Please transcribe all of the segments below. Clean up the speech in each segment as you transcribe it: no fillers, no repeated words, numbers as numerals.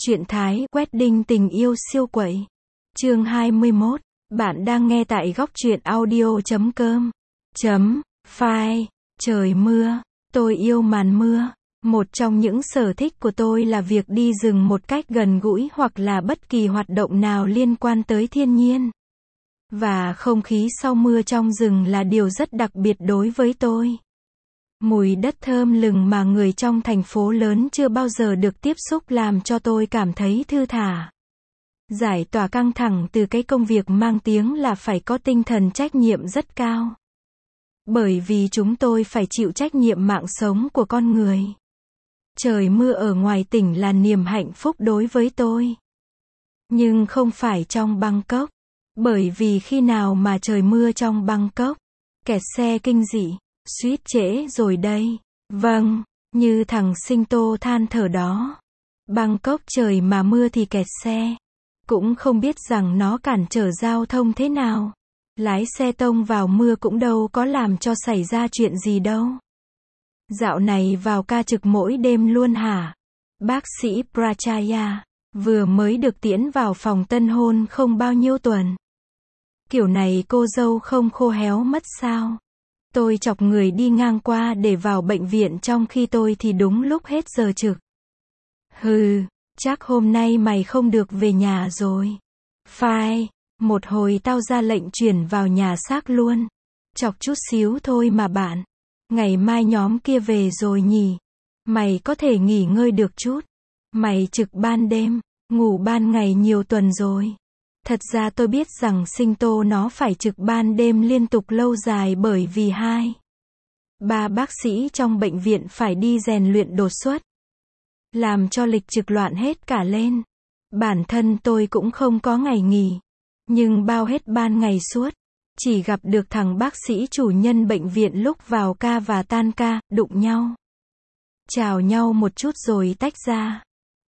Truyện Thái Wedding tình yêu siêu quậy. Chương 21. Bạn đang nghe tại góc truyện audio.com. Phai. Trời mưa. Tôi yêu màn mưa. Một trong những sở thích của tôi là việc đi rừng một cách gần gũi hoặc là bất kỳ hoạt động nào liên quan tới thiên nhiên. Và không khí sau mưa trong rừng là điều rất đặc biệt đối với tôi. Mùi đất thơm lừng mà người trong thành phố lớn chưa bao giờ được tiếp xúc làm cho tôi cảm thấy thư thả. Giải tỏa căng thẳng từ cái công việc mang tiếng là phải có tinh thần trách nhiệm rất cao. Bởi vì chúng tôi phải chịu trách nhiệm mạng sống của con người. Trời mưa ở ngoài tỉnh là niềm hạnh phúc đối với tôi. Nhưng không phải trong Bangkok. Bởi vì khi nào mà trời mưa trong Bangkok, kẹt xe kinh dị. Suýt trễ rồi đây. Vâng, như thằng sinh tô than thở đó. Bangkok trời mà mưa thì kẹt xe. Cũng không biết rằng nó cản trở giao thông thế nào. Lái xe tông vào mưa cũng đâu có làm cho xảy ra chuyện gì đâu. Dạo này vào ca trực mỗi đêm luôn hả? Bác sĩ Prachaya vừa mới được tiễn vào phòng tân hôn không bao nhiêu tuần. Kiểu này cô dâu không khô héo mất sao? Tôi chọc người đi ngang qua để vào bệnh viện trong khi tôi thì đúng lúc hết giờ trực. Hừ, chắc hôm nay mày không được về nhà rồi. Phai, một hồi tao ra lệnh chuyển vào nhà xác luôn. Chọc chút xíu thôi mà bạn. Ngày mai nhóm kia về rồi nhỉ? Mày có thể nghỉ ngơi được chút. Mày trực ban đêm, ngủ ban ngày nhiều tuần rồi. Thật ra tôi biết rằng sinh tô nó phải trực ban đêm liên tục lâu dài bởi vì 2-3 bác sĩ trong bệnh viện phải đi rèn luyện đột xuất. Làm cho lịch trực loạn hết cả lên. Bản thân tôi cũng không có ngày nghỉ. Nhưng bao hết ban ngày suốt. Chỉ gặp được thằng bác sĩ chủ nhân bệnh viện lúc vào ca và tan ca, đụng nhau. Chào nhau một chút rồi tách ra.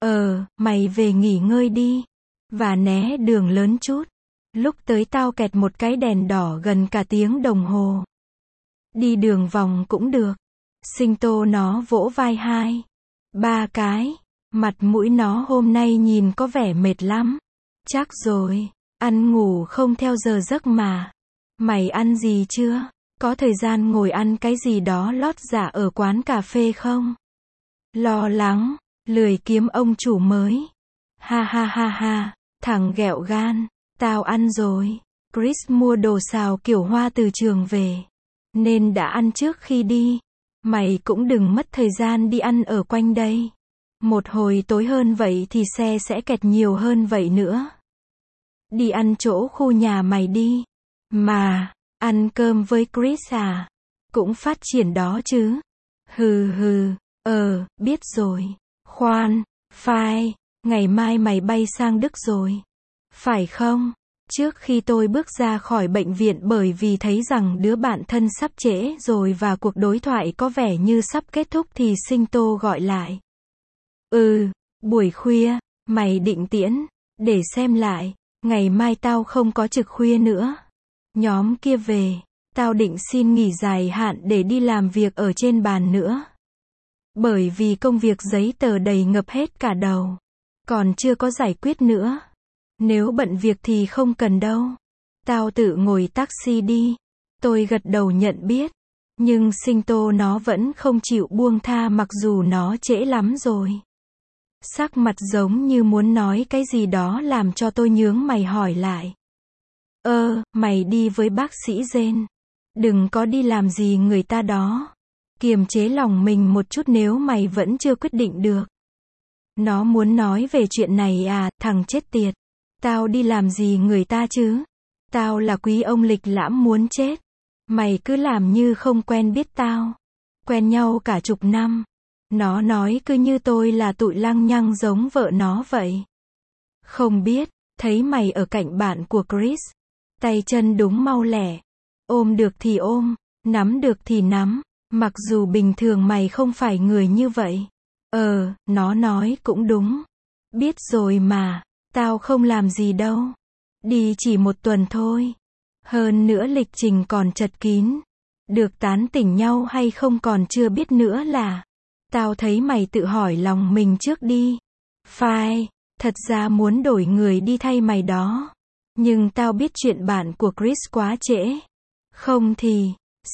Mày về nghỉ ngơi đi. Và né đường lớn chút. Lúc tới tao kẹt một cái đèn đỏ gần cả tiếng đồng hồ. Đi đường vòng cũng được. Sinh tô nó vỗ vai 2-3 cái. Mặt mũi nó hôm nay nhìn có vẻ mệt lắm. Chắc rồi, ăn ngủ không theo giờ giấc mà. Mày ăn gì chưa? Có thời gian ngồi ăn cái gì đó lót dạ ở quán cà phê không? Lo lắng, lười kiếm ông chủ mới. Ha ha ha ha. Thằng ghẹo gan, tao ăn rồi. Chris mua đồ xào kiểu hoa từ trường về. Nên đã ăn trước khi đi. Mày cũng đừng mất thời gian đi ăn ở quanh đây. Một hồi tối hơn vậy thì xe sẽ kẹt nhiều hơn vậy nữa. Đi ăn chỗ khu nhà mày đi. Mà, ăn cơm với Chris à? Cũng phát triển đó chứ. Biết rồi. Khoan, Phai. Ngày mai mày bay sang Đức rồi. Phải không? Trước khi tôi bước ra khỏi bệnh viện bởi vì thấy rằng đứa bạn thân sắp trễ rồi và cuộc đối thoại có vẻ như sắp kết thúc thì sinh tô gọi lại. Buổi khuya, mày định tiễn, để xem lại, ngày mai tao không có trực khuya nữa. Nhóm kia về, tao định xin nghỉ dài hạn để đi làm việc ở trên bàn nữa. Bởi vì công việc giấy tờ đầy ngập hết cả đầu. Còn chưa có giải quyết nữa. Nếu bận việc thì không cần đâu. Tao tự ngồi taxi đi. Tôi gật đầu nhận biết. Nhưng sinh tô nó vẫn không chịu buông tha mặc dù nó trễ lắm rồi. Sắc mặt giống như muốn nói cái gì đó làm cho tôi nhướng mày hỏi lại. Mày đi với bác sĩ Jane. Đừng có đi làm gì người ta đó. Kiềm chế lòng mình một chút nếu mày vẫn chưa quyết định được. Nó muốn nói về chuyện này à, thằng chết tiệt. Tao đi làm gì người ta chứ? Tao là quý ông lịch lãm muốn chết. Mày cứ làm như không quen biết tao. Quen nhau cả chục năm. Nó nói cứ như tôi là tụi lăng nhăng giống vợ nó vậy. Không biết, thấy mày ở cạnh bạn của Chris. Tay chân đúng mau lẹ. Ôm được thì ôm, nắm được thì nắm. Mặc dù bình thường mày không phải người như vậy. Nó nói cũng đúng. Biết rồi mà, tao không làm gì đâu. Đi chỉ một tuần thôi. Hơn nữa lịch trình còn chật kín. Được tán tỉnh nhau hay không còn chưa biết nữa là. Tao thấy mày tự hỏi lòng mình trước đi. Phai, Thật ra muốn đổi người đi thay mày đó. Nhưng tao biết chuyện bạn của Chris quá trễ. Không thì,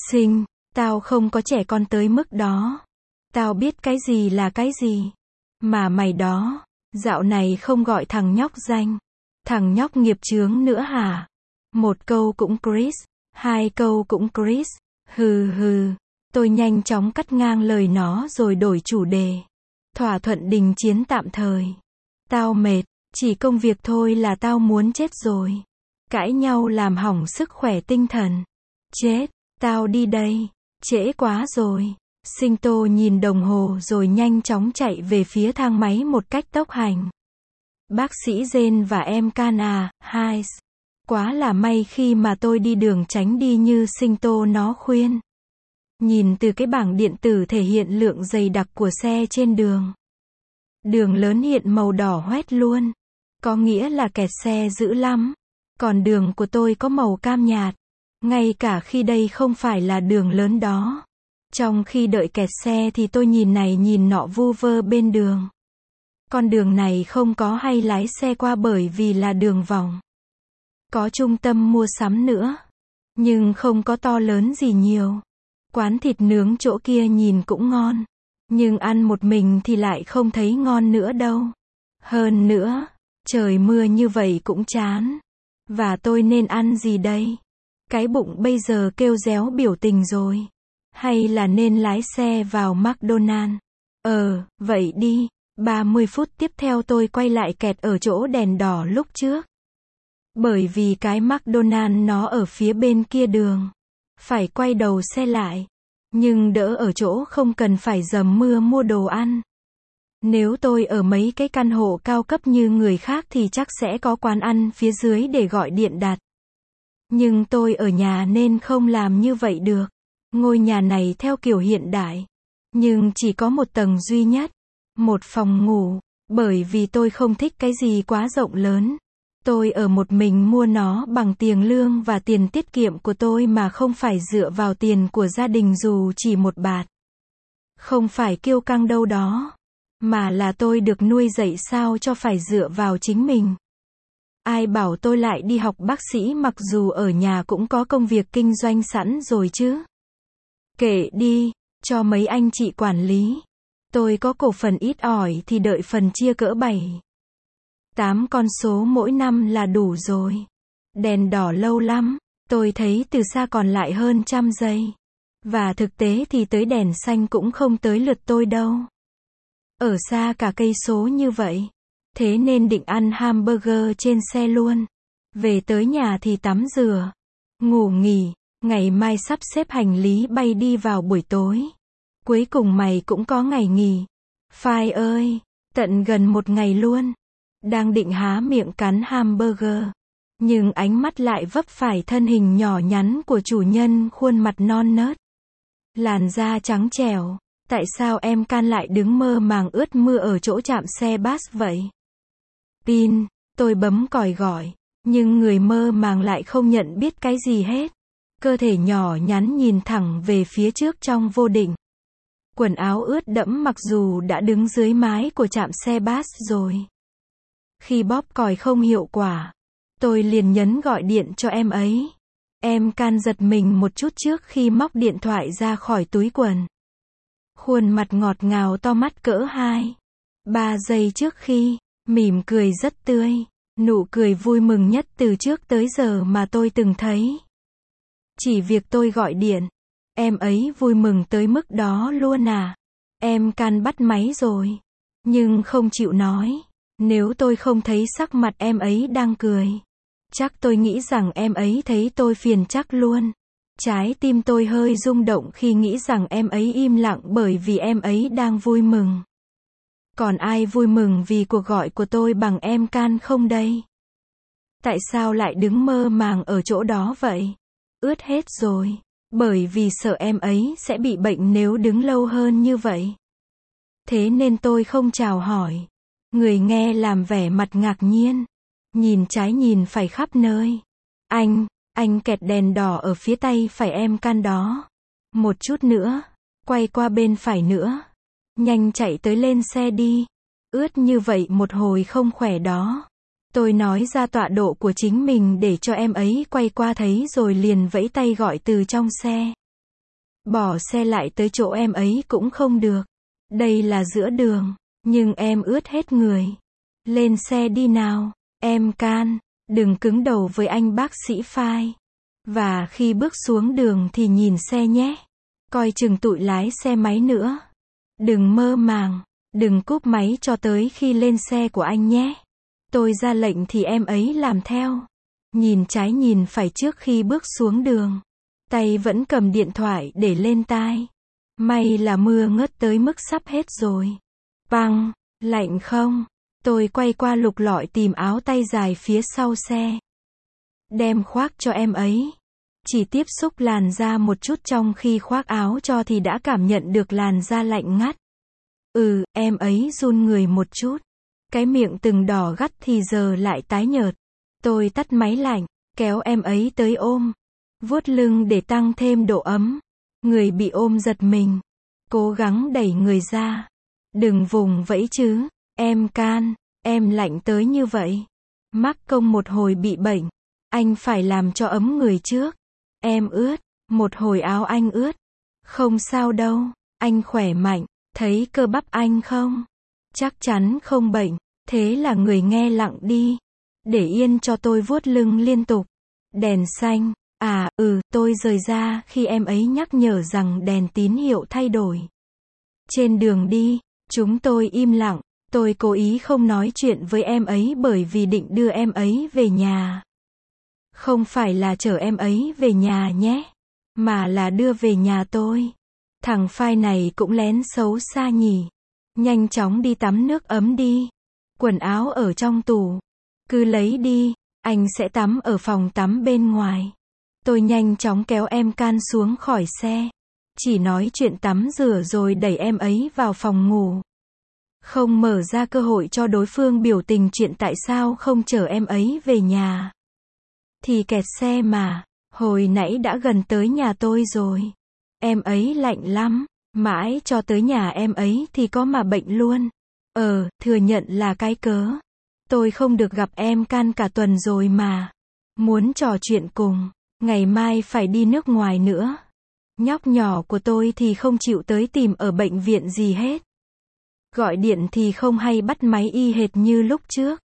tao không có trẻ con tới mức đó. Tao biết cái gì là cái gì. Mà mày đó, dạo này không gọi thằng nhóc danh. Thằng nhóc nghiệp chướng nữa hả? Một câu cũng Chris, hai câu cũng Chris. Hừ hừ. Tôi nhanh chóng cắt ngang lời nó rồi đổi chủ đề. Thỏa thuận đình chiến tạm thời. Tao mệt, chỉ công việc thôi là tao muốn chết rồi. Cãi nhau làm hỏng sức khỏe tinh thần. Chết, tao đi đây, trễ quá rồi. Sinh Tô nhìn đồng hồ rồi nhanh chóng chạy về phía thang máy một cách tốc hành. Bác sĩ Jane và em Can à, Hayes. Quá là may khi mà tôi đi đường tránh đi như Sinh Tô nó khuyên. Nhìn từ cái bảng điện tử thể hiện lượng dày đặc của xe trên đường. Đường lớn hiện màu đỏ hoét luôn. Có nghĩa là kẹt xe dữ lắm. Còn đường của tôi có màu cam nhạt. Ngay cả khi đây không phải là đường lớn đó. Trong khi đợi kẹt xe thì tôi nhìn này nhìn nọ vu vơ bên đường. Con đường này không có hay lái xe qua bởi vì là đường vòng. Có trung tâm mua sắm nữa. Nhưng không có to lớn gì nhiều. Quán thịt nướng chỗ kia nhìn cũng ngon. Nhưng ăn một mình thì lại không thấy ngon nữa đâu. Hơn nữa, trời mưa như vậy cũng chán. Và tôi nên ăn gì đây? Cái bụng bây giờ kêu réo biểu tình rồi. Hay là nên lái xe vào McDonald's? Vậy đi. 30 phút tiếp theo tôi quay lại kẹt ở chỗ đèn đỏ lúc trước. Bởi vì cái McDonald's nó ở phía bên kia đường. Phải quay đầu xe lại. Nhưng đỡ ở chỗ không cần phải dầm mưa mua đồ ăn. Nếu tôi ở mấy cái căn hộ cao cấp như người khác thì chắc sẽ có quán ăn phía dưới để gọi điện đặt. Nhưng tôi ở nhà nên không làm như vậy được. Ngôi nhà này theo kiểu hiện đại. Nhưng chỉ có một tầng duy nhất. Một phòng ngủ. Bởi vì tôi không thích cái gì quá rộng lớn. Tôi ở một mình mua nó bằng tiền lương và tiền tiết kiệm của tôi mà không phải dựa vào tiền của gia đình dù chỉ một bạt. Không phải kiêu căng đâu đó. Mà là tôi được nuôi dạy sao cho phải dựa vào chính mình. Ai bảo tôi lại đi học bác sĩ mặc dù ở nhà cũng có công việc kinh doanh sẵn rồi chứ. Kệ đi, cho mấy anh chị quản lý. Tôi có cổ phần ít ỏi thì đợi phần chia cỡ 7-8 con số mỗi năm là đủ rồi. Đèn đỏ lâu lắm, tôi thấy từ xa còn lại hơn 100 giây. Và thực tế thì tới đèn xanh cũng không tới lượt tôi đâu. Ở xa cả cây số như vậy. Thế nên định ăn hamburger trên xe luôn. Về tới nhà thì tắm rửa. Ngủ nghỉ. Ngày mai sắp xếp hành lý bay đi vào buổi tối. Cuối cùng mày cũng có ngày nghỉ. Phai ơi, tận gần một ngày luôn. Đang định há miệng cắn hamburger. Nhưng ánh mắt lại vấp phải thân hình nhỏ nhắn của chủ nhân khuôn mặt non nớt. Làn da trắng trẻo. Tại sao em Can lại đứng mơ màng ướt mưa ở chỗ trạm xe bus vậy? Tin, tôi bấm còi gọi. Nhưng người mơ màng lại không nhận biết cái gì hết. Cơ thể nhỏ nhắn nhìn thẳng về phía trước trong vô định. Quần áo ướt đẫm mặc dù đã đứng dưới mái của trạm xe bus rồi. Khi bóp còi không hiệu quả, tôi liền nhấn gọi điện cho em ấy. Em Can giật mình một chút trước khi móc điện thoại ra khỏi túi quần. Khuôn mặt ngọt ngào to mắt cỡ 2-3 giây trước khi, mỉm cười rất tươi. Nụ cười vui mừng nhất từ trước tới giờ mà tôi từng thấy. Chỉ việc tôi gọi điện, em ấy vui mừng tới mức đó luôn à? Em Can bắt máy rồi. Nhưng không chịu nói. Nếu tôi không thấy sắc mặt em ấy đang cười. Chắc tôi nghĩ rằng em ấy thấy tôi phiền chắc luôn. Trái tim tôi hơi rung động khi nghĩ rằng em ấy im lặng bởi vì em ấy đang vui mừng. Còn ai vui mừng vì cuộc gọi của tôi bằng em Can không đây? Tại sao lại đứng mơ màng ở chỗ đó vậy? Ướt hết rồi. Bởi vì sợ em ấy sẽ bị bệnh nếu đứng lâu hơn như vậy. Thế nên tôi không chào hỏi. Người nghe làm vẻ mặt ngạc nhiên. Nhìn trái nhìn phải khắp nơi. Anh kẹt đèn đỏ ở phía tay phải em Can đó. Một chút nữa. Quay qua bên phải nữa. Nhanh chạy tới lên xe đi. Ướt như vậy một hồi không khỏe đó. Tôi nói ra tọa độ của chính mình để cho em ấy quay qua thấy rồi liền vẫy tay gọi từ trong xe. Bỏ xe lại tới chỗ em ấy cũng không được. Đây là giữa đường, nhưng em ướt hết người. Lên xe đi nào, em can, đừng cứng đầu với anh bác sĩ Phai. Và khi bước xuống đường thì nhìn xe nhé. Coi chừng tụi lái xe máy nữa. Đừng mơ màng, đừng cúp máy cho tới khi lên xe của anh nhé. Tôi ra lệnh thì em ấy làm theo. Nhìn trái nhìn phải trước khi bước xuống đường. Tay vẫn cầm điện thoại để lên tai. May là mưa ngớt tới mức sắp hết rồi. Băng, lạnh không? Tôi quay qua lục lọi tìm áo tay dài phía sau xe. Đem khoác cho em ấy. Chỉ tiếp xúc làn da một chút trong khi khoác áo cho thì đã cảm nhận được làn da lạnh ngắt. Em ấy run người một chút. Cái miệng từng đỏ gắt thì giờ lại tái nhợt. Tôi tắt máy lạnh, kéo em ấy tới ôm. Vuốt lưng để tăng thêm độ ấm. Người bị ôm giật mình. Cố gắng đẩy người ra. Đừng vùng vẫy chứ. Em can, em lạnh tới như vậy. Mắc công một hồi bị bệnh. Anh phải làm cho ấm người trước. Em ướt, một hồi áo anh ướt. Không sao đâu, anh khỏe mạnh. Thấy cơ bắp anh không? Chắc chắn không bệnh. Thế là người nghe lặng đi. Để yên cho tôi vuốt lưng liên tục. Đèn xanh. Tôi rời ra khi em ấy nhắc nhở rằng đèn tín hiệu thay đổi. Trên đường đi, chúng tôi im lặng. Tôi cố ý không nói chuyện với em ấy bởi vì định đưa em ấy về nhà. Không phải là chở em ấy về nhà nhé. Mà là đưa về nhà tôi. Thằng Phai này cũng lén xấu xa nhỉ. Nhanh chóng đi tắm nước ấm đi. Quần áo ở trong tủ. Cứ lấy đi, anh sẽ tắm ở phòng tắm bên ngoài. Tôi nhanh chóng kéo em can xuống khỏi xe. Chỉ nói chuyện tắm rửa rồi đẩy em ấy vào phòng ngủ. Không mở ra cơ hội cho đối phương biểu tình chuyện tại sao không chở em ấy về nhà. Thì kẹt xe mà, hồi nãy đã gần tới nhà tôi rồi. Em ấy lạnh lắm, mãi cho tới nhà em ấy thì có mà bệnh luôn. Thừa nhận là cái cớ. Tôi không được gặp em can cả tuần rồi mà. Muốn trò chuyện cùng, ngày mai phải đi nước ngoài nữa. Nhóc nhỏ của tôi thì không chịu tới tìm ở bệnh viện gì hết. Gọi điện thì không hay bắt máy y hệt như lúc trước.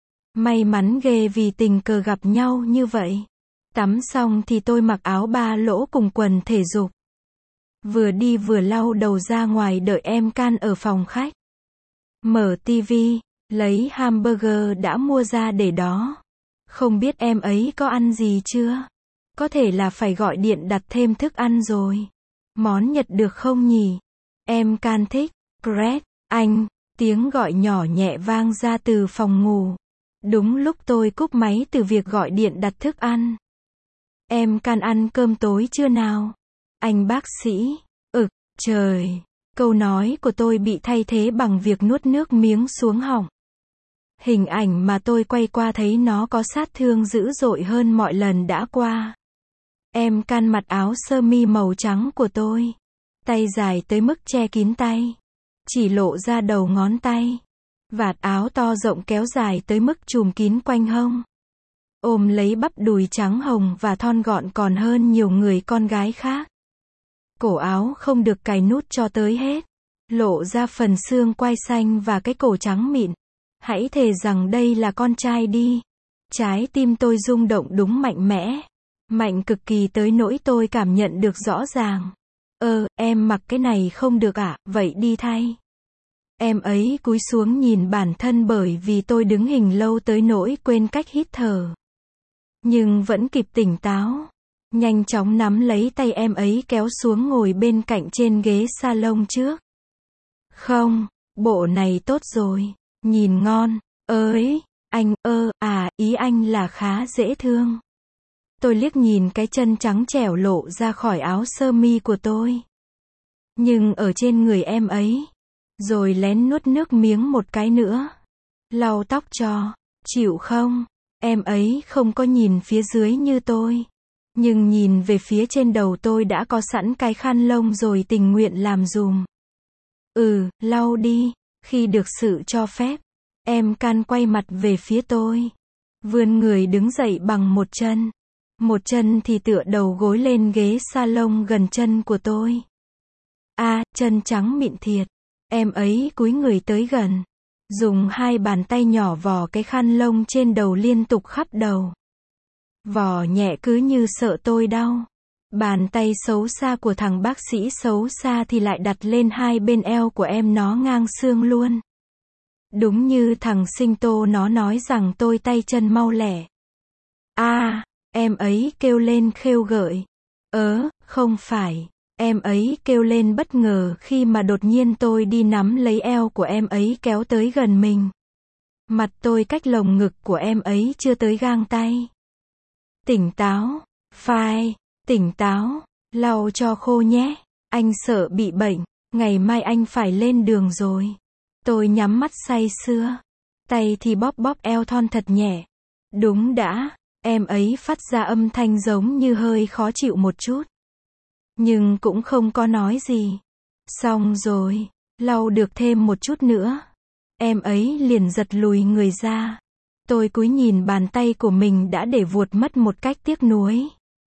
May mắn ghê vì tình cờ gặp nhau như vậy. Tắm xong thì tôi mặc áo ba lỗ cùng quần thể dục. Vừa đi vừa lau đầu ra ngoài đợi em can ở phòng khách. Mở tivi, lấy hamburger đã mua ra để đó. Không biết em ấy có ăn gì chưa? Có thể là phải gọi điện đặt thêm thức ăn rồi. Món Nhật được không nhỉ? Em can thích. Brett, anh, tiếng gọi nhỏ nhẹ vang ra từ phòng ngủ. Đúng lúc tôi cúp máy từ việc gọi điện đặt thức ăn. Em can ăn cơm tối chưa nào? Anh bác sĩ. Trời. Câu nói của tôi bị thay thế bằng việc nuốt nước miếng xuống họng. Hình ảnh mà tôi quay qua thấy nó có sát thương dữ dội hơn mọi lần đã qua. Em can mặc áo sơ mi màu trắng của tôi. Tay dài tới mức che kín tay. Chỉ lộ ra đầu ngón tay. Vạt áo to rộng kéo dài tới mức trùm kín quanh hông. Ôm lấy bắp đùi trắng hồng và thon gọn còn hơn nhiều người con gái khác. Cổ áo không được cài nút cho tới hết. Lộ ra phần xương quai xanh và cái cổ trắng mịn. Hãy thề rằng đây là con trai đi. Trái tim tôi rung động đúng mạnh mẽ. Mạnh cực kỳ tới nỗi tôi cảm nhận được rõ ràng. Em mặc cái này không được ạ, vậy đi thay. Em ấy cúi xuống nhìn bản thân bởi vì tôi đứng hình lâu tới nỗi quên cách hít thở. Nhưng vẫn kịp tỉnh táo. Nhanh chóng nắm lấy tay em ấy kéo xuống ngồi bên cạnh trên ghế salon trước. Không, bộ này tốt rồi. Nhìn ngon. Anh, ý anh là khá dễ thương. Tôi liếc nhìn cái chân trắng trẻo lộ ra khỏi áo sơ mi của tôi. Nhưng ở trên người em ấy. Rồi lén nuốt nước miếng một cái nữa. Lau tóc cho. Chịu không? Em ấy không có nhìn phía dưới như tôi. Nhưng nhìn về phía trên đầu tôi đã có sẵn cái khăn lông rồi tình nguyện làm dùm. Lau đi. Khi được sự cho phép, em Can quay mặt về phía tôi. Vươn người đứng dậy bằng một chân. Một chân thì tựa đầu gối lên ghế salon gần chân của tôi. Chân trắng mịn thiệt. Em ấy cúi người tới gần. Dùng hai bàn tay nhỏ vò cái khăn lông trên đầu liên tục khắp đầu. Vò nhẹ cứ như sợ tôi đau. Bàn tay xấu xa của thằng bác sĩ xấu xa thì lại đặt lên hai bên eo của em nó ngang xương luôn. Đúng như thằng sinh tô nó nói rằng tôi tay chân mau lẹ. Em ấy kêu lên khêu gợi. Không phải. Em ấy kêu lên bất ngờ khi mà đột nhiên tôi đi nắm lấy eo của em ấy kéo tới gần mình. Mặt tôi cách lồng ngực của em ấy chưa tới gang tay. Tỉnh táo. Phai. Tỉnh táo. Lau cho khô nhé. Anh sợ bị bệnh. Ngày mai anh phải lên đường rồi. Tôi nhắm mắt say sưa. Tay thì bóp bóp eo thon thật nhẹ. Đúng đã. Em ấy phát ra âm thanh giống như hơi khó chịu một chút. Nhưng cũng không có nói gì. Xong rồi. Lau được thêm một chút nữa. Em ấy liền giật lùi người ra. Tôi cúi nhìn bàn tay của mình đã để vuột mất một cách tiếc nuối.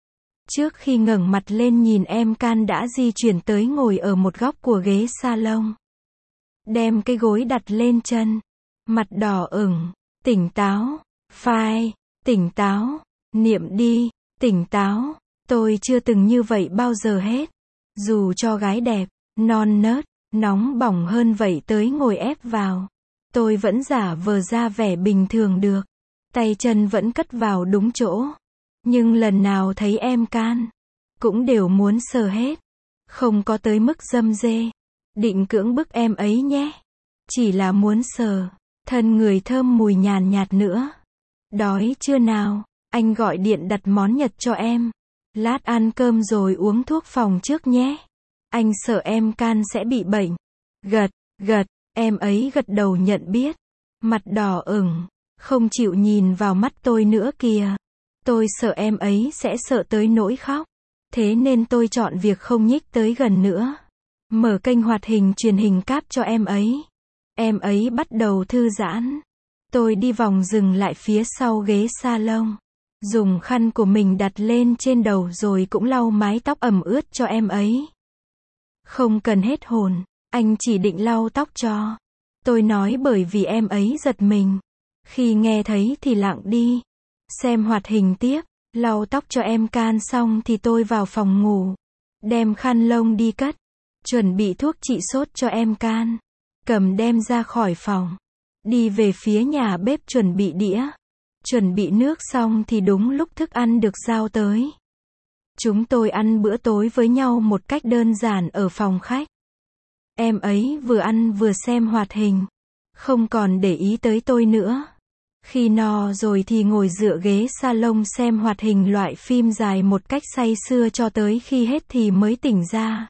Trước khi ngẩng mặt lên nhìn em Can đã di chuyển tới ngồi ở một góc của ghế salon. Đem cái gối đặt lên chân. Mặt đỏ ửng. Tỉnh táo. Phai. Tỉnh táo. Niệm đi. Tỉnh táo. Tôi chưa từng như vậy bao giờ hết. Dù cho gái đẹp, non nớt, nóng bỏng hơn vậy tới ngồi ép vào. Tôi vẫn giả vờ ra vẻ bình thường được. Tay chân vẫn cất vào đúng chỗ. Nhưng lần nào thấy em Can, cũng đều muốn sờ hết. Không có tới mức dâm dê. Định cưỡng bức em ấy nhé. Chỉ là muốn sờ. Thân người thơm mùi nhàn nhạt nữa. Đói chưa nào? Anh gọi điện đặt món Nhật cho em. Lát ăn cơm rồi uống thuốc phòng trước nhé. Anh sợ em Can sẽ bị bệnh. Gật, em ấy gật đầu nhận biết. Mặt đỏ ửng, không chịu nhìn vào mắt tôi nữa kìa. Tôi sợ em ấy sẽ sợ tới nỗi khóc. Thế nên tôi chọn việc không nhích tới gần nữa. Mở kênh hoạt hình truyền hình cáp cho em ấy. Em ấy bắt đầu thư giãn. Tôi đi vòng dừng lại phía sau ghế salon. Dùng khăn của mình đặt lên trên đầu rồi cũng lau mái tóc ẩm ướt cho em ấy. Không cần hết hồn, anh chỉ định lau tóc cho. Tôi nói bởi vì em ấy giật mình. Khi nghe thấy thì lặng đi. Xem hoạt hình tiếp, lau tóc cho em Can xong thì tôi vào phòng ngủ. Đem khăn lông đi cất. Chuẩn bị thuốc trị sốt cho em Can. Cầm đem ra khỏi phòng. Đi về phía nhà bếp chuẩn bị đĩa. Chuẩn bị nước xong thì đúng lúc thức ăn được giao tới. Chúng tôi ăn bữa tối với nhau một cách đơn giản ở phòng khách. Em ấy vừa ăn vừa xem hoạt hình. Không còn để ý tới tôi nữa. Khi no rồi thì ngồi dựa ghế salon xem hoạt hình loại phim dài một cách say sưa cho tới khi hết thì mới tỉnh ra.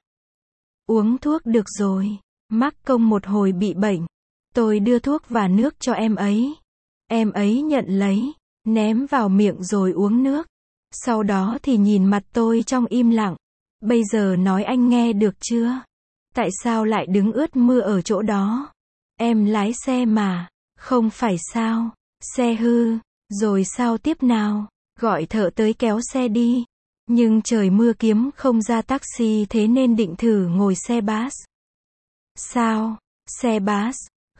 Uống thuốc được rồi. Mắc công một hồi bị bệnh. Tôi đưa thuốc và nước cho em ấy. Em ấy nhận lấy, ném vào miệng rồi uống nước. Sau đó thì nhìn mặt tôi trong im lặng. Bây giờ nói anh nghe được chưa? Tại sao lại đứng ướt mưa ở chỗ đó? Em lái xe mà. Không phải sao? Xe hư. Rồi sao tiếp nào? Gọi thợ tới kéo xe đi. Nhưng trời mưa kiếm không ra taxi thế nên định thử ngồi xe bus. Sao? Xe bus?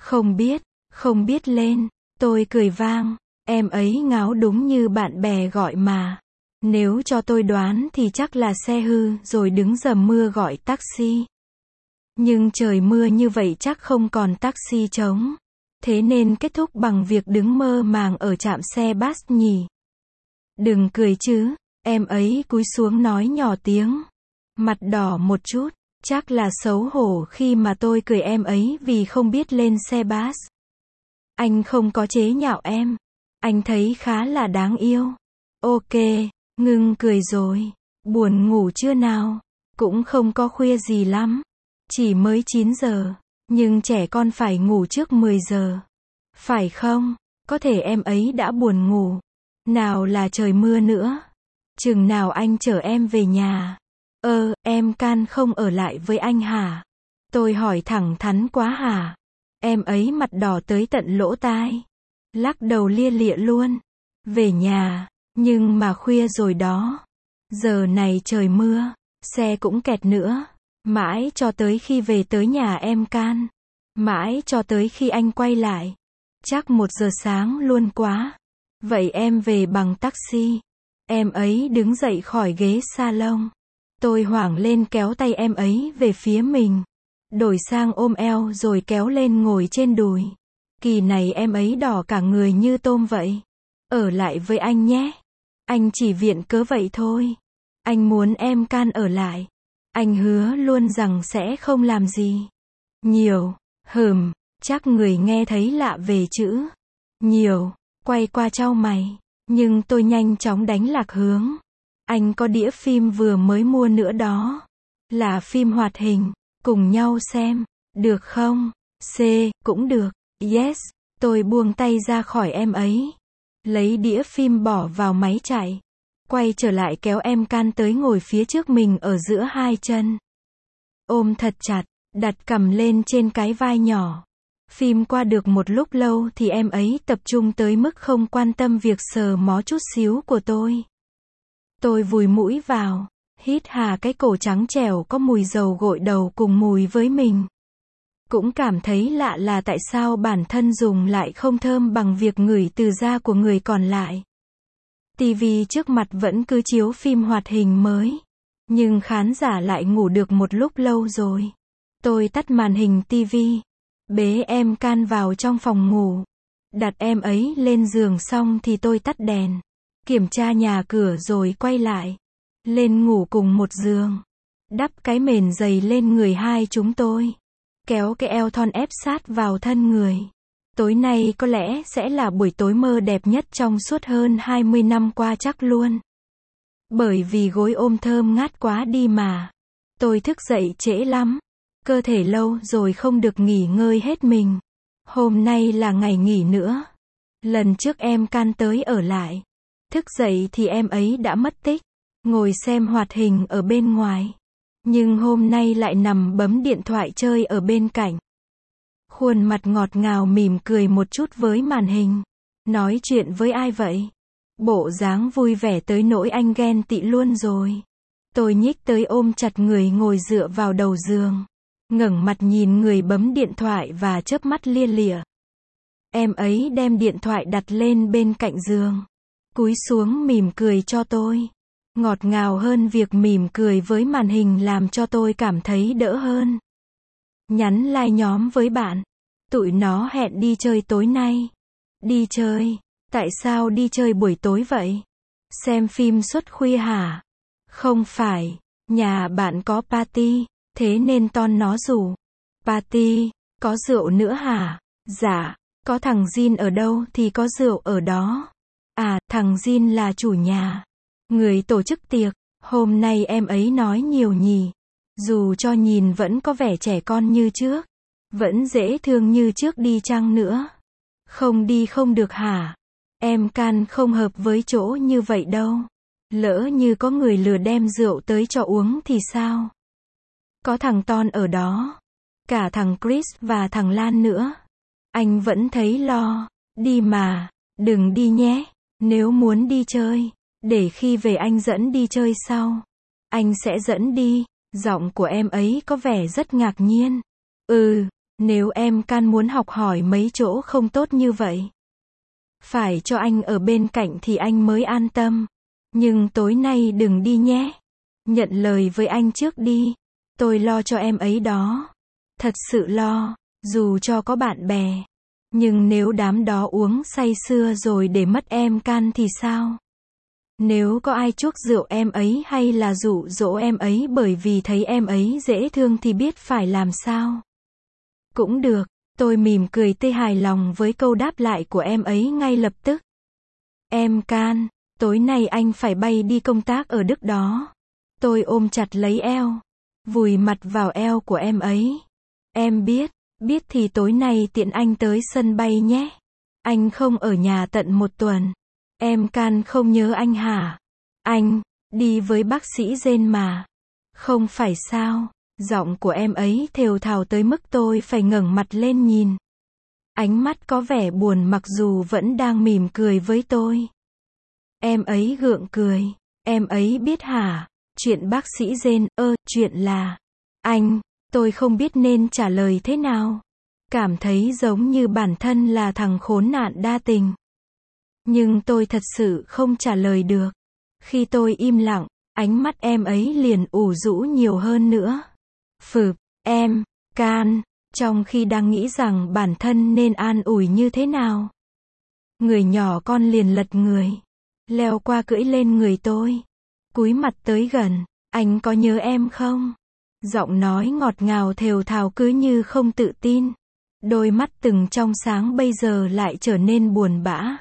Không biết lên. Tôi cười vang. Em ấy ngáo đúng như bạn bè gọi mà. Nếu cho tôi đoán thì chắc là xe hư rồi đứng dầm mưa gọi taxi. Nhưng trời mưa như vậy chắc không còn taxi trống. Thế nên kết thúc bằng việc đứng mơ màng ở trạm xe bus nhỉ. Đừng cười chứ. Em ấy cúi xuống nói nhỏ tiếng. Mặt đỏ một chút. Chắc là xấu hổ khi mà tôi cười em ấy vì không biết lên xe bus. Anh không có chế nhạo em. Anh thấy khá là đáng yêu. Ok, ngưng cười rồi. Buồn ngủ chưa nào? Cũng không có khuya gì lắm. Chỉ mới 9 giờ. Nhưng trẻ con phải ngủ trước 10 giờ. Phải không? Có thể em ấy đã buồn ngủ. Nào là trời mưa nữa. Chừng nào anh chở em về nhà? Em Can không ở lại với anh hả? Tôi hỏi thẳng thắn quá hả? Em ấy mặt đỏ tới tận lỗ tai. Lắc đầu lia lịa luôn. Về nhà, nhưng mà khuya rồi đó. Giờ này trời mưa, xe cũng kẹt nữa. Mãi cho tới khi về tới nhà em can. Mãi cho tới khi anh quay lại. Chắc 1 giờ sáng luôn quá. Vậy em về bằng taxi. Em ấy đứng dậy khỏi ghế salon. Tôi hoảng lên kéo tay em ấy về phía mình. Đổi sang ôm eo rồi kéo lên ngồi trên đùi. Kỳ này em ấy đỏ cả người như tôm vậy. Ở lại với anh nhé. Anh chỉ viện cớ vậy thôi. Anh muốn em can ở lại. Anh hứa luôn rằng sẽ không làm gì nhiều. Chắc người nghe thấy lạ về chữ nhiều. Quay qua chau mày. Nhưng tôi nhanh chóng đánh lạc hướng. Anh có đĩa phim vừa mới mua nữa đó. Là phim hoạt hình. Cùng nhau xem. Được không? C. Cũng được. Yes. Tôi buông tay ra khỏi em ấy. Lấy đĩa phim bỏ vào máy chạy. Quay trở lại kéo em can tới ngồi phía trước mình ở giữa hai chân. Ôm thật chặt. Đặt cằm lên trên cái vai nhỏ. Phim qua được một lúc lâu thì em ấy tập trung tới mức không quan tâm việc sờ mó chút xíu của tôi. Tôi vùi mũi vào. Hít hà cái cổ trắng trẻo có mùi dầu gội đầu cùng mùi với mình. Cũng cảm thấy lạ là tại sao bản thân dùng lại không thơm bằng việc ngửi từ da của người còn lại. TV trước mặt vẫn cứ chiếu phim hoạt hình mới. Nhưng khán giả lại ngủ được một lúc lâu rồi. Tôi tắt màn hình TV. Bế em can vào trong phòng ngủ. Đặt em ấy lên giường xong thì tôi tắt đèn. Kiểm tra nhà cửa rồi quay lại. Lên ngủ cùng một giường. Đắp cái mền dày lên người hai chúng tôi. Kéo cái eo thon ép sát vào thân người. Tối nay có lẽ sẽ là buổi tối mơ đẹp nhất trong suốt hơn 20 năm qua chắc luôn. Bởi vì gối ôm thơm ngát quá đi mà. Tôi thức dậy trễ lắm. Cơ thể lâu rồi không được nghỉ ngơi hết mình. Hôm nay là ngày nghỉ nữa. Lần trước em can tới ở lại. Thức dậy thì em ấy đã mất tích. Ngồi xem hoạt hình ở bên ngoài. Nhưng hôm nay lại nằm bấm điện thoại chơi ở bên cạnh. Khuôn mặt ngọt ngào mỉm cười một chút với màn hình. Nói chuyện với ai vậy? Bộ dáng vui vẻ tới nỗi anh ghen tị luôn rồi. Tôi nhích tới ôm chặt người ngồi dựa vào đầu giường. Ngẩng mặt nhìn người bấm điện thoại và chớp mắt lia lịa. Em ấy đem điện thoại đặt lên bên cạnh giường. Cúi xuống mỉm cười cho tôi. Ngọt ngào hơn việc mỉm cười với màn hình làm cho tôi cảm thấy đỡ hơn. Nhắn like nhóm với bạn. Tụi nó hẹn đi chơi tối nay. Đi chơi? Tại sao đi chơi buổi tối vậy? Xem phim suốt khuya hả? Không phải. Nhà bạn có party, thế nên ton nó rủ. Party? Có rượu nữa hả? Dạ. Có thằng Jin ở đâu thì có rượu ở đó. À, thằng Jin là chủ nhà. Người tổ chức tiệc. Hôm nay em ấy nói nhiều nhỉ. Dù cho nhìn vẫn có vẻ trẻ con như trước. Vẫn dễ thương như trước đi chăng nữa. Không đi không được hả? Em can không hợp với chỗ như vậy đâu. Lỡ như có người lừa đem rượu tới cho uống thì sao? Có thằng Ton ở đó. Cả thằng Chris và thằng Lan nữa. Anh vẫn thấy lo. Đi mà. Đừng đi nhé. Nếu muốn đi chơi. Để khi về anh dẫn đi chơi sau. Anh sẽ dẫn đi. Giọng của em ấy có vẻ rất ngạc nhiên. Nếu em can muốn học hỏi mấy chỗ không tốt như vậy. Phải cho anh ở bên cạnh thì anh mới an tâm. Nhưng tối nay đừng đi nhé. Nhận lời với anh trước đi. Tôi lo cho em ấy đó. Thật sự lo. Dù cho có bạn bè. Nhưng nếu đám đó uống say sưa rồi để mất em can thì sao? Nếu có ai chuốc rượu em ấy hay là dụ dỗ em ấy bởi vì thấy em ấy dễ thương thì biết phải làm sao? Cũng được. Tôi mỉm cười tươi hài lòng với câu đáp lại của em ấy ngay lập tức. Em can, tối nay anh phải bay đi công tác ở Đức đó. Tôi ôm chặt lấy eo. Vùi mặt vào eo của em ấy. Em biết thì tối nay tiện anh tới sân bay nhé. Anh không ở nhà tận 1 tuần. Em can không nhớ anh hả? Anh, đi với bác sĩ Jane mà. Không phải sao? Giọng của em ấy thều thào tới mức tôi phải ngẩng mặt lên nhìn. Ánh mắt có vẻ buồn mặc dù vẫn đang mỉm cười với tôi. Em ấy gượng cười. Em ấy biết hả? Chuyện bác sĩ Jane, chuyện là... Anh, tôi không biết nên trả lời thế nào. Cảm thấy giống như bản thân là thằng khốn nạn đa tình. Nhưng tôi thật sự không trả lời được. Khi tôi im lặng, ánh mắt em ấy liền ủ rũ nhiều hơn nữa. Phụp, em, Can, trong khi đang nghĩ rằng bản thân nên an ủi như thế nào. Người nhỏ con liền lật người, leo qua cưỡi lên người tôi. Cúi mặt tới gần, anh có nhớ em không? Giọng nói ngọt ngào thều thào cứ như không tự tin. Đôi mắt từng trong sáng bây giờ lại trở nên buồn bã.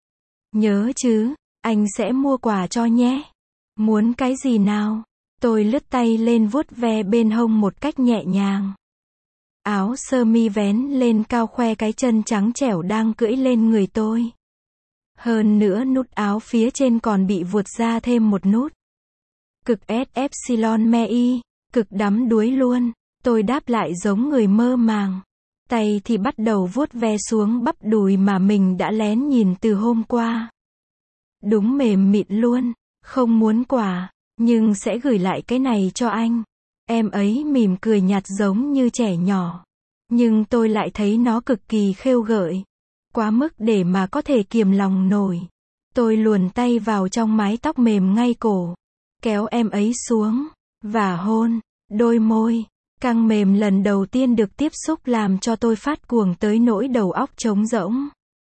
Nhớ chứ, anh sẽ mua quà cho nhé. Muốn cái gì nào? Tôi lướt tay lên vuốt ve bên hông một cách nhẹ nhàng. Áo sơ mi vén lên cao khoe cái chân trắng trẻo đang cưỡi lên người tôi. Hơn nữa nút áo phía trên còn bị vuột ra thêm một nút. Cực S Epsilon me y, cực đắm đuối luôn. Tôi đáp lại giống người mơ màng. Tay thì bắt đầu vuốt ve xuống bắp đùi mà mình đã lén nhìn từ hôm qua. Đúng mềm mịn luôn, không muốn quà, nhưng sẽ gửi lại cái này cho anh. Em ấy mỉm cười nhạt giống như trẻ nhỏ. Nhưng tôi lại thấy nó cực kỳ khêu gợi. Quá mức để mà có thể kiềm lòng nổi. Tôi luồn tay vào trong mái tóc mềm ngay cổ. Kéo em ấy xuống. Và hôn. Đôi môi. Căng mềm lần đầu tiên được tiếp xúc làm cho tôi phát cuồng tới nỗi đầu óc trống rỗng.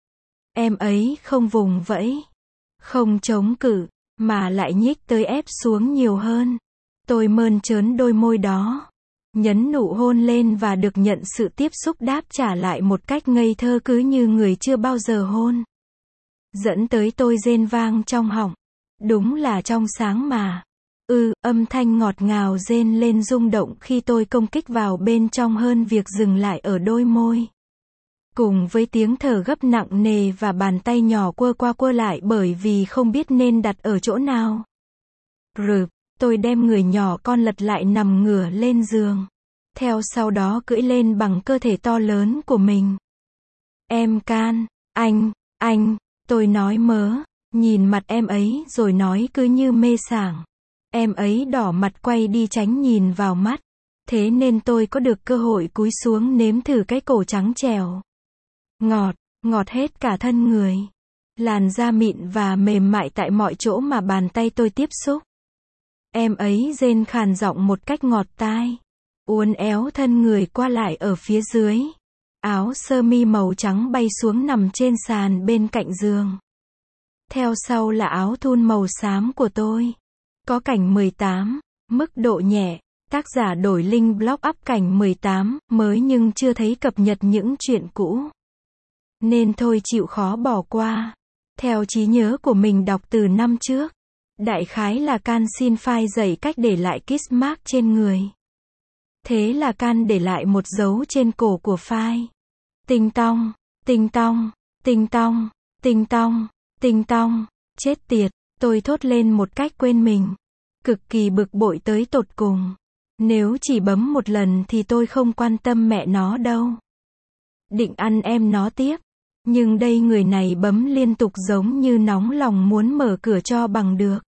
Em ấy không vùng vẫy. Không chống cự. Mà lại nhích tới ép xuống nhiều hơn. Tôi mơn trớn đôi môi đó. Nhấn nụ hôn lên và được nhận sự tiếp xúc đáp trả lại một cách ngây thơ cứ như người chưa bao giờ hôn. Dẫn tới tôi rên vang trong họng. Đúng là trong sáng mà. Âm thanh ngọt ngào rên lên rung động khi tôi công kích vào bên trong hơn việc dừng lại ở đôi môi. Cùng với tiếng thở gấp nặng nề và bàn tay nhỏ quơ qua quơ lại bởi vì không biết nên đặt ở chỗ nào. Tôi đem người nhỏ con lật lại nằm ngửa lên giường. Theo sau đó cưỡi lên bằng cơ thể to lớn của mình. Em Can, anh, tôi nói mớ, nhìn mặt em ấy rồi nói cứ như mê sảng. Em ấy đỏ mặt quay đi tránh nhìn vào mắt. Thế nên tôi có được cơ hội cúi xuống nếm thử cái cổ trắng trẻo. Ngọt hết cả thân người. Làn da mịn và mềm mại tại mọi chỗ mà bàn tay tôi tiếp xúc. Em ấy rên khàn giọng một cách ngọt tai. Uốn éo thân người qua lại ở phía dưới. Áo sơ mi màu trắng bay xuống nằm trên sàn bên cạnh giường. Theo sau là áo thun màu xám của tôi. Có cảnh 18, mức độ nhẹ. Tác giả đổi link blog up cảnh 18, mới nhưng chưa thấy cập nhật những chuyện cũ. Nên thôi chịu khó bỏ qua. Theo trí nhớ của mình đọc từ năm trước. Đại khái là Can xin file dạy cách để lại kiss mark trên người. Thế là Can để lại một dấu trên cổ của file. Tinh tong, tinh tong, tinh tong, tinh tong, tinh tong. Chết tiệt, tôi thốt lên một cách quên mình. Cực kỳ bực bội tới tột cùng. Nếu chỉ bấm một lần thì tôi không quan tâm mẹ nó đâu. Định ăn em nó tiếp. Nhưng đây người này bấm liên tục giống như nóng lòng muốn mở cửa cho bằng được.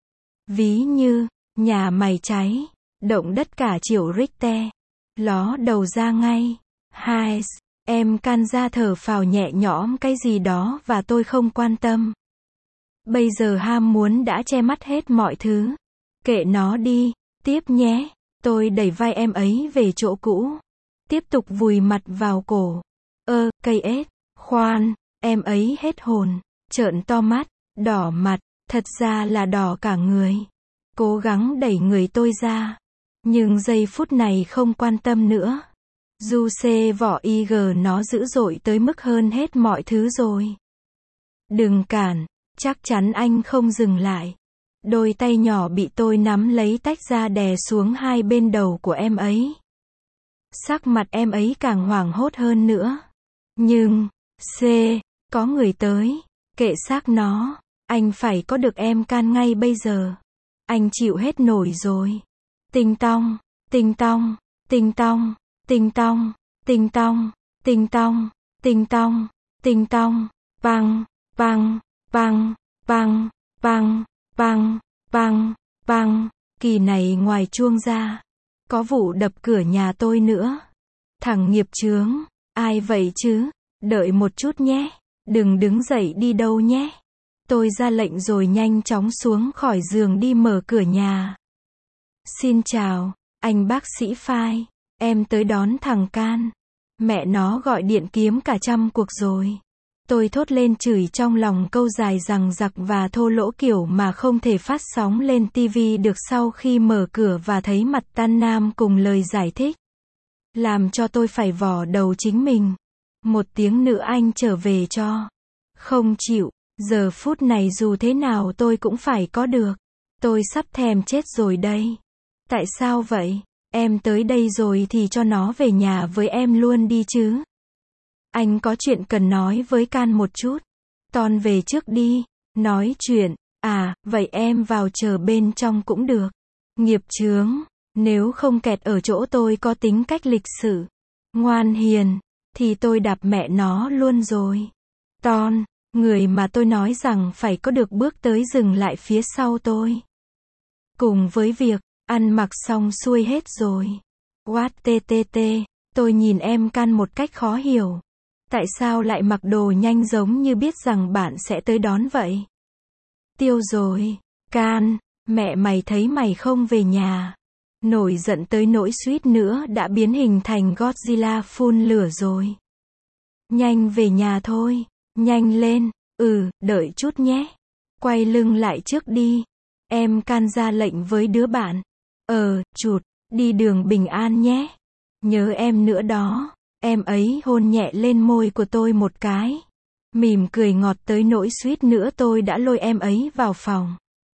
Ví như, nhà mày cháy, động đất cả triệu Richter. Ló đầu ra ngay. Hai, em Can ra thở phào nhẹ nhõm cái gì đó và tôi không quan tâm. Bây giờ ham muốn đã che mắt hết mọi thứ. Kệ nó đi, tiếp nhé. Tôi đẩy vai em ấy về chỗ cũ. Tiếp tục vùi mặt vào cổ. Cây ếch. Khoan, em ấy hết hồn. Trợn to mắt, đỏ mặt, thật ra là đỏ cả người. Cố gắng đẩy người tôi ra. Nhưng giây phút này không quan tâm nữa. Du xê vỏ IG nó dữ dội tới mức hơn hết mọi thứ rồi. Đừng cản, chắc chắn anh không dừng lại. Đôi tay nhỏ bị tôi nắm lấy tách ra đè xuống hai bên đầu của em ấy. Sắc mặt em ấy càng hoảng hốt hơn nữa. Nhưng, có người tới. Kệ xác nó. Anh phải có được em Can ngay bây giờ. Anh chịu hết nổi rồi. Tinh tong, tinh tong, tinh tong, tinh tong, tinh tong, tinh tong. Tinh tong, bang, bang, bang, bang, bang, bang, bang, bang. Kỳ này ngoài chuông ra, có vụ đập cửa nhà tôi nữa. Thằng nghiệp chướng, ai vậy chứ? Đợi một chút nhé, đừng đứng dậy đi đâu nhé. Tôi ra lệnh rồi nhanh chóng xuống khỏi giường đi mở cửa nhà. Xin chào, anh bác sĩ Phai, em tới đón thằng Can. Mẹ nó gọi điện kiếm cả 100 cuộc rồi. Tôi thốt lên chửi trong lòng câu dài dằng dặc và thô lỗ kiểu mà không thể phát sóng lên TV được sau khi mở cửa và thấy mặt Tan Nam cùng lời giải thích. Làm cho tôi phải vò đầu chính mình. 1 tiếng nữa anh trở về cho. Không chịu, giờ phút này dù thế nào tôi cũng phải có được. Tôi sắp thèm chết rồi đây. Tại sao vậy? Em tới đây rồi thì cho nó về nhà với em luôn đi chứ. Anh có chuyện cần nói với Can một chút. Ton về trước đi. Nói chuyện. À, vậy em vào chờ bên trong cũng được. Nghiệp chướng. Nếu không kẹt ở chỗ tôi có tính cách lịch sự, ngoan hiền, thì tôi đạp mẹ nó luôn rồi. Ton, người mà tôi nói rằng phải có được bước tới dừng lại phía sau tôi. Cùng với việc, ăn mặc xong xuôi hết rồi. What ttt, tôi nhìn em Can một cách khó hiểu. Tại sao lại mặc đồ nhanh giống như biết rằng bạn sẽ tới đón vậy? Tiêu rồi, Can, mẹ mày thấy mày không về nhà. Nổi giận tới nỗi suýt nữa đã biến hình thành Godzilla phun lửa rồi. Nhanh về nhà thôi, nhanh lên, đợi chút nhé. Quay lưng lại trước đi. Em Can ra lệnh với đứa bạn. Chụt, đi đường bình an nhé. Nhớ em nữa đó. Em ấy hôn nhẹ lên môi của tôi một cái. Mỉm cười ngọt tới nỗi suýt nữa tôi đã lôi em ấy vào phòng.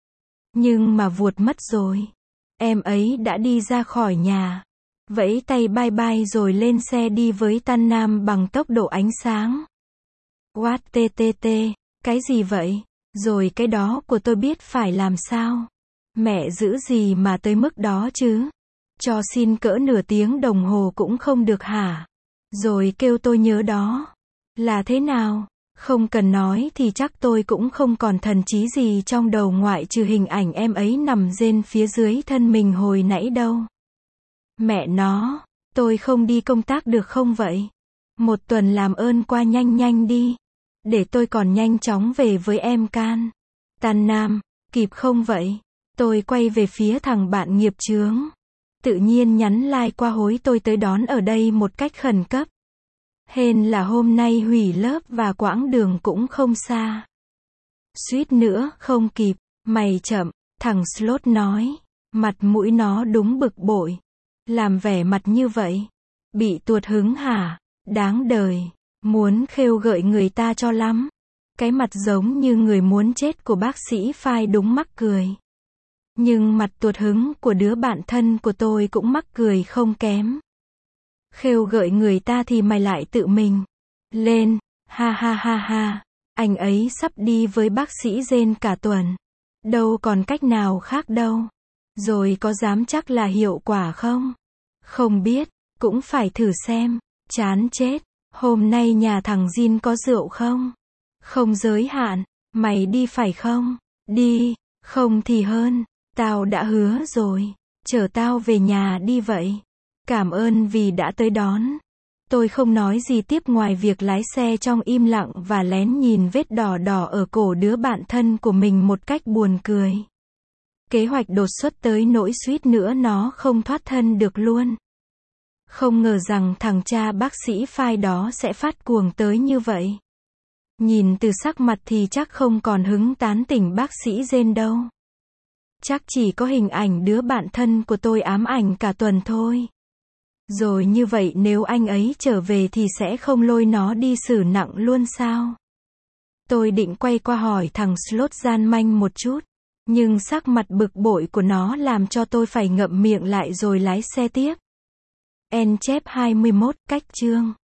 Nhưng mà vuột mất rồi. Em ấy đã đi ra khỏi nhà. Vẫy tay bye bye rồi lên xe đi với Tan Nam bằng tốc độ ánh sáng. What ttt, cái gì vậy? Rồi cái đó của tôi biết phải làm sao? Mẹ giữ gì mà tới mức đó chứ? Cho xin cỡ nửa tiếng đồng hồ cũng không được hả? Rồi kêu tôi nhớ đó. Là thế nào? Không cần nói thì chắc tôi cũng không còn thần trí gì trong đầu ngoại trừ hình ảnh em ấy nằm rên phía dưới thân mình hồi nãy đâu. Mẹ nó, tôi không đi công tác được không vậy? 1 tuần làm ơn qua nhanh nhanh đi. Để tôi còn nhanh chóng về với em Can. Tan Nam, kịp không vậy? Tôi quay về phía thằng bạn nghiệp chướng. Tự nhiên nhắn like qua hối tôi tới đón ở đây một cách khẩn cấp. Hên là hôm nay hủy lớp và quãng đường cũng không xa. Suýt nữa không kịp, mày chậm, thằng Slot nói. Mặt mũi nó đúng bực bội. Làm vẻ mặt như vậy. Bị tuột hứng hả? Đáng đời. Muốn khêu gợi người ta cho lắm. Cái mặt giống như người muốn chết của bác sĩ Phai đúng mắc cười. Nhưng mặt tuột hứng của đứa bạn thân của tôi cũng mắc cười không kém. Khêu gợi người ta thì mày lại tự mình lên, ha ha ha ha. Anh ấy sắp đi với bác sĩ Jane cả tuần. Đâu còn cách nào khác đâu. Rồi có dám chắc là hiệu quả không? Không biết, cũng phải thử xem. Chán chết. Hôm nay nhà thằng Jin có rượu không? Không giới hạn. Mày đi phải không? Đi, không thì hơn. Tao đã hứa rồi. Chở tao về nhà đi vậy. Cảm ơn vì đã tới đón. Tôi không nói gì tiếp ngoài việc lái xe trong im lặng và lén nhìn vết đỏ đỏ ở cổ đứa bạn thân của mình một cách buồn cười. Kế hoạch đột xuất tới nỗi suýt nữa nó không thoát thân được luôn. Không ngờ rằng thằng cha bác sĩ Phai đó sẽ phát cuồng tới như vậy. Nhìn từ sắc mặt thì chắc không còn hứng tán tỉnh bác sĩ Jane đâu. Chắc chỉ có hình ảnh đứa bạn thân của tôi ám ảnh cả tuần thôi. Rồi như vậy nếu anh ấy trở về thì sẽ không lôi nó đi xử nặng luôn sao? Tôi định quay qua hỏi thằng Slot gian manh một chút. Nhưng sắc mặt bực bội của nó làm cho tôi phải ngậm miệng lại rồi lái xe tiếp. En chép 21, cách chương